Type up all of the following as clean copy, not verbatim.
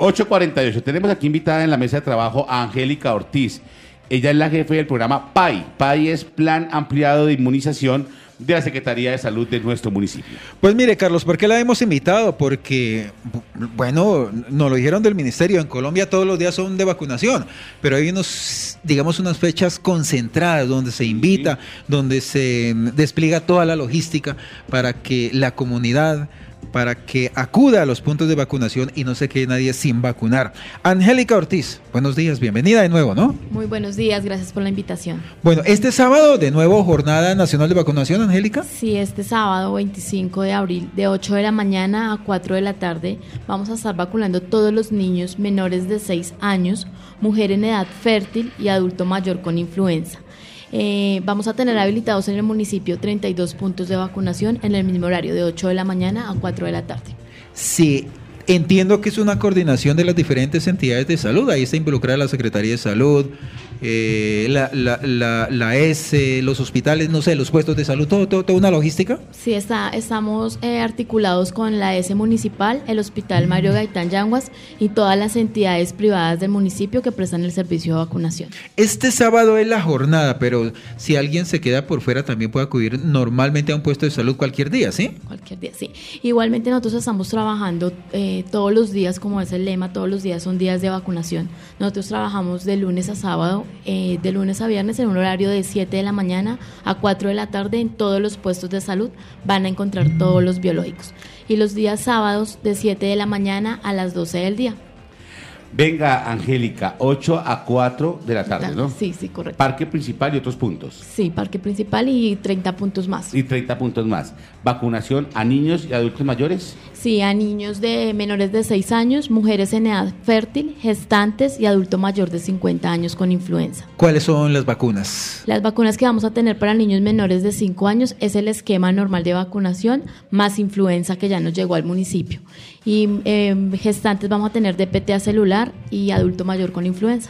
8:48. Tenemos aquí invitada en la mesa de trabajo a Angélica Ortiz. Ella es la jefe del programa PAI. PAI es Plan Ampliado de Inmunización de la Secretaría de Salud de nuestro municipio. Pues mire, Carlos, ¿por qué la hemos invitado? Porque, bueno, nos lo dijeron del ministerio, en Colombia todos los días son de vacunación, pero hay unas fechas concentradas donde se invita, donde se despliega toda la logística para que la comunidad, para que acuda a los puntos de vacunación y no se quede nadie sin vacunar. Angélica Ortiz, buenos días, bienvenida de nuevo, ¿no? Muy buenos días, gracias por la invitación. Bueno, este sábado de nuevo Jornada Nacional de Vacunación, Angélica. Sí, este sábado 25 de abril, de 8 de la mañana a 4 de la tarde, vamos a estar vacunando todos los niños menores de 6 años, mujer en edad fértil y adulto mayor con influenza. Vamos a tener habilitados en el municipio 32 puntos de vacunación en el mismo horario, de 8 de la mañana a 4 de la tarde. Sí, entiendo que es una coordinación de las diferentes entidades de salud. Ahí está involucrada la Secretaría de Salud, la ESE, los hospitales, no sé, los puestos de salud, toda una logística. Sí, estamos articulados con la ESE municipal, el Hospital Mario Gaitán Yanguas y todas las entidades privadas del municipio que prestan el servicio de vacunación. Este sábado es la jornada, pero si alguien se queda por fuera también puede acudir normalmente a un puesto de salud cualquier día, ¿sí? Cualquier día, sí. Igualmente nosotros estamos trabajando todos los días, como es el lema, todos los días son días de vacunación. Nosotros trabajamos de lunes a sábado, de lunes a viernes en un horario de 7 de la mañana a 4 de la tarde en todos los puestos de salud van a encontrar todos los biológicos. Y los días sábados de 7 de la mañana a las 12 del día. Venga, Angélica, 8 a 4 de la tarde, ¿no? Sí, correcto. Parque principal y otros puntos. Sí, parque principal y 30 puntos más. Y 30 puntos más. ¿Vacunación a niños y adultos mayores? Sí, a niños de menores de 6 años, mujeres en edad fértil, gestantes y adulto mayor de 50 años con influenza. ¿Cuáles son las vacunas? Las vacunas que vamos a tener para niños menores de 5 años es el esquema normal de vacunación más influenza que ya nos llegó al municipio. Y gestantes vamos a tener DPT celular y adulto mayor con influenza.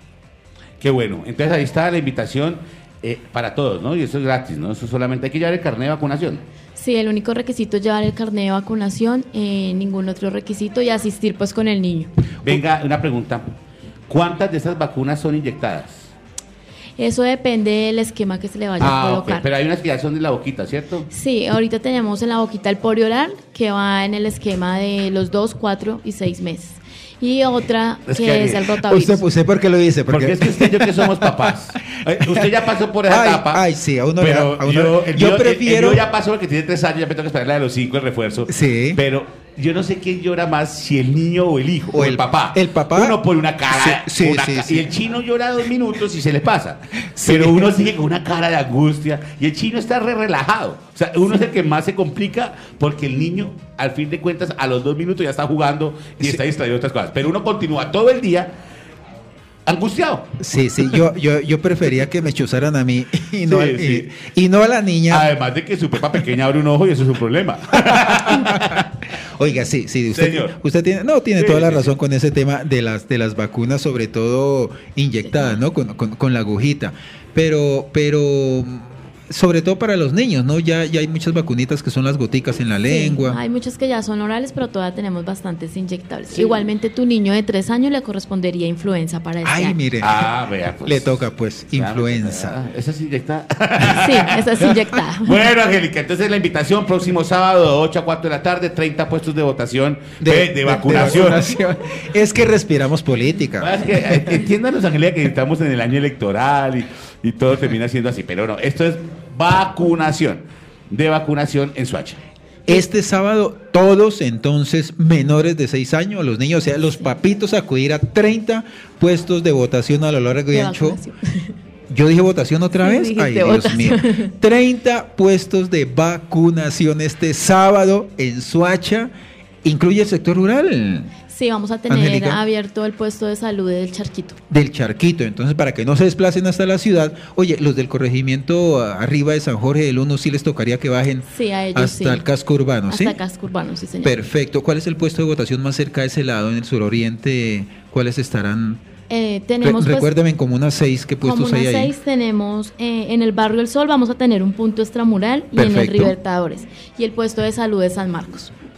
Qué bueno. Entonces ahí está la invitación para todos, ¿no? Y eso es gratis, ¿no? Eso solamente hay que llevar el carnet de vacunación. Sí, el único requisito es llevar el carnet de vacunación, ningún otro requisito y asistir pues con el niño. Venga, una pregunta. ¿Cuántas de esas vacunas son inyectadas? Eso depende del esquema que se le vaya a colocar. Okay. Pero hay unas que ya son de la boquita, ¿cierto? Sí, ahorita tenemos en la boquita el polio oral, que va en el esquema de los 2, 4 y 6 meses. Y otra que es el rotavirus. ¿Usted por qué lo dice? Porque es que usted y yo que somos papás. Usted ya pasó por esa etapa. Ay, sí, a uno yo prefiero. Yo ya paso porque tiene 3 años, ya me tengo que esperar la de los 5, el refuerzo. Sí. Pero yo no sé quién llora más, si el niño o el hijo, o el papá. El papá. Uno pone una cara. Sí. Y el chino llora 2 minutos y se le pasa. Sí. Pero uno sigue con una cara de angustia. Y el chino está relajado. O sea, uno es el que más se complica porque el niño, al fin de cuentas, a los 2 minutos ya está jugando y está distraído de otras cosas. Pero uno continúa todo el día angustiado. Sí, yo prefería que me chuzaran a mí y no a la niña. Además de que su pepa pequeña abre un ojo y eso es un problema. Oiga, sí, usted tiene toda la razón con ese tema de las vacunas, sobre todo inyectadas, ¿no? Con la agujita. Pero sobre todo para los niños, ¿no? Ya hay muchas vacunitas que son las goticas en la lengua. Hay muchas que ya son orales, pero todavía tenemos bastantes inyectables. Sí. Igualmente tu niño de 3 años le correspondería influenza para este año. Mire. Vea, pues. Le toca, pues, influenza. ¿Esa es inyectada? Sí, esa es inyectada. Bueno, Angélica, entonces la invitación próximo sábado de 8 a 4 de la tarde, 30 puestos de votación de vacunación. Es que respiramos política. Es que entiéndanos, Angélica, que estamos en el año electoral y todo termina siendo así, pero no, esto es vacunación en Soacha. Este sábado, todos entonces menores de 6 años, los niños, o sea, los papitos, acudir a 30 puestos de votación a lo largo y ancho. ¿Yo dije votación otra vez? Ay, Dios votación. mío. 30 puestos de vacunación este sábado en Soacha. ¿Incluye el sector rural? Sí, vamos a tener Angélica, abierto el puesto de salud del Charquito. Del Charquito, entonces para que no se desplacen hasta la ciudad. Oye, los del corregimiento arriba de San Jorge del Uno sí les tocaría que bajen hasta el casco urbano, ¿sí? Hasta el casco urbano, sí, señor. Perfecto. ¿Cuál es el puesto de votación más cerca de ese lado, en el suroriente? ¿Cuáles estarán? Tenemos recuérdeme, en Comuna 6, ¿qué puestos hay ahí? Comuna 6 tenemos en el Barrio El Sol, vamos a tener un punto extramural y Perfecto. en el Libertadores. Y el puesto de salud de San Marcos.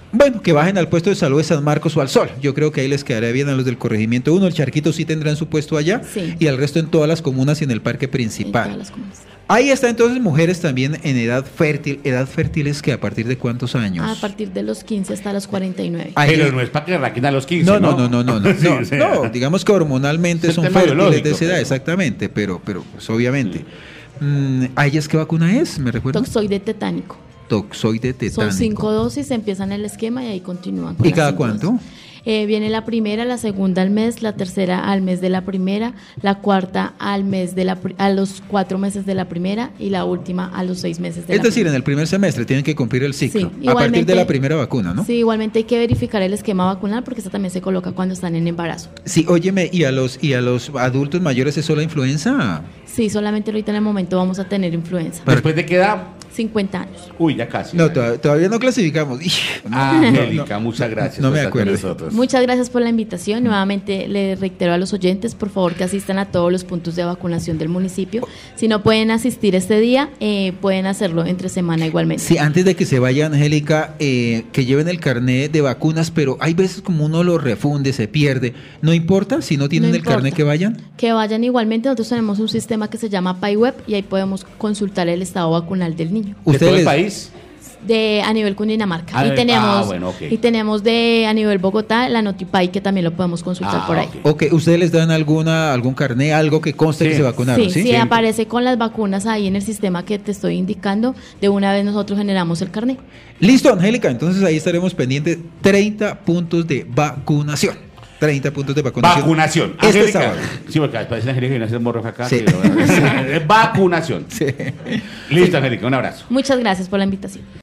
Bueno, que bajen al puesto de salud de San Marcos o al Sol. Yo creo que ahí les quedaría bien a los del corregimiento 1. El Charquito sí tendrán su puesto allá. Sí. Y al resto en todas las comunas y en el parque En principal. todas las comunas. Ahí está entonces mujeres también en edad fértil. ¿Edad fértil es que a partir de cuántos años? A partir de los 15 hasta los 49. Ahí- Pero no es para que arranquen a los 15, No, ¿no? no, Sí, no, o sea, no, digamos que hormonalmente es el son tema fértiles biológico, de esa edad, pero- exactamente, pero pues obviamente. ¿A ellas qué vacuna es? ¿Me recuerdo? Toxoide tetánico. Toxoide tetánico. Son 5 dosis, empiezan el esquema y ahí continúan. Con ¿Y las cada 5 cuánto? dosis. Viene la primera, la segunda al mes, la tercera al mes de la primera, la cuarta al mes de a los 4 meses de la primera y la última a los 6 meses de Es la decir, primera. en el primer semestre tienen que cumplir el ciclo. Sí, a partir igualmente- de la primera vacuna, ¿no? Sí, igualmente hay que verificar el esquema vacunal porque eso también se coloca cuando están en embarazo. Sí, óyeme, ¿y a los adultos mayores es solo influenza? Sí, solamente ahorita en el momento vamos a tener influenza. ¿Después de qué edad? 50 años. Uy, ya casi. No, todavía no clasificamos. Angélica, muchas gracias No por me estar con acuerdo. nosotros. Muchas gracias por la invitación. Nuevamente le reitero a los oyentes, por favor, que asistan a todos los puntos de vacunación del municipio. Si no pueden asistir este día, pueden hacerlo entre semana igualmente. Sí, antes de que se vaya, Angélica, que lleven el carnet de vacunas, pero hay veces como uno lo refunde, se pierde. ¿No importa si no tienen No el carnet importa. que vayan? Que vayan igualmente. Nosotros tenemos un sistema que se llama PayWeb y ahí podemos consultar el estado vacunal del niño. ¿De todo el les- país? A nivel Cundinamarca. Ah, Y tenemos, bueno, ok. y tenemos a nivel Bogotá la Notipay que también lo podemos consultar por ahí. ok. Ok, ¿ustedes les dan algún carnet, algo que conste Sí. que se vacunaron, Sí, sí? si aparece con las vacunas ahí en el sistema que te estoy indicando, de una vez nosotros generamos el carnet. Listo, Angélica, entonces ahí estaremos pendientes. 30 puntos de vacunación. 30 puntos de vacunación. Vacunación. Este Angélica. sábado. Sí, porque parece Angélica que viene a hacer morro acá. Sí. Vacunación. Sí. Listo, Angélica, un abrazo. Muchas gracias por la invitación.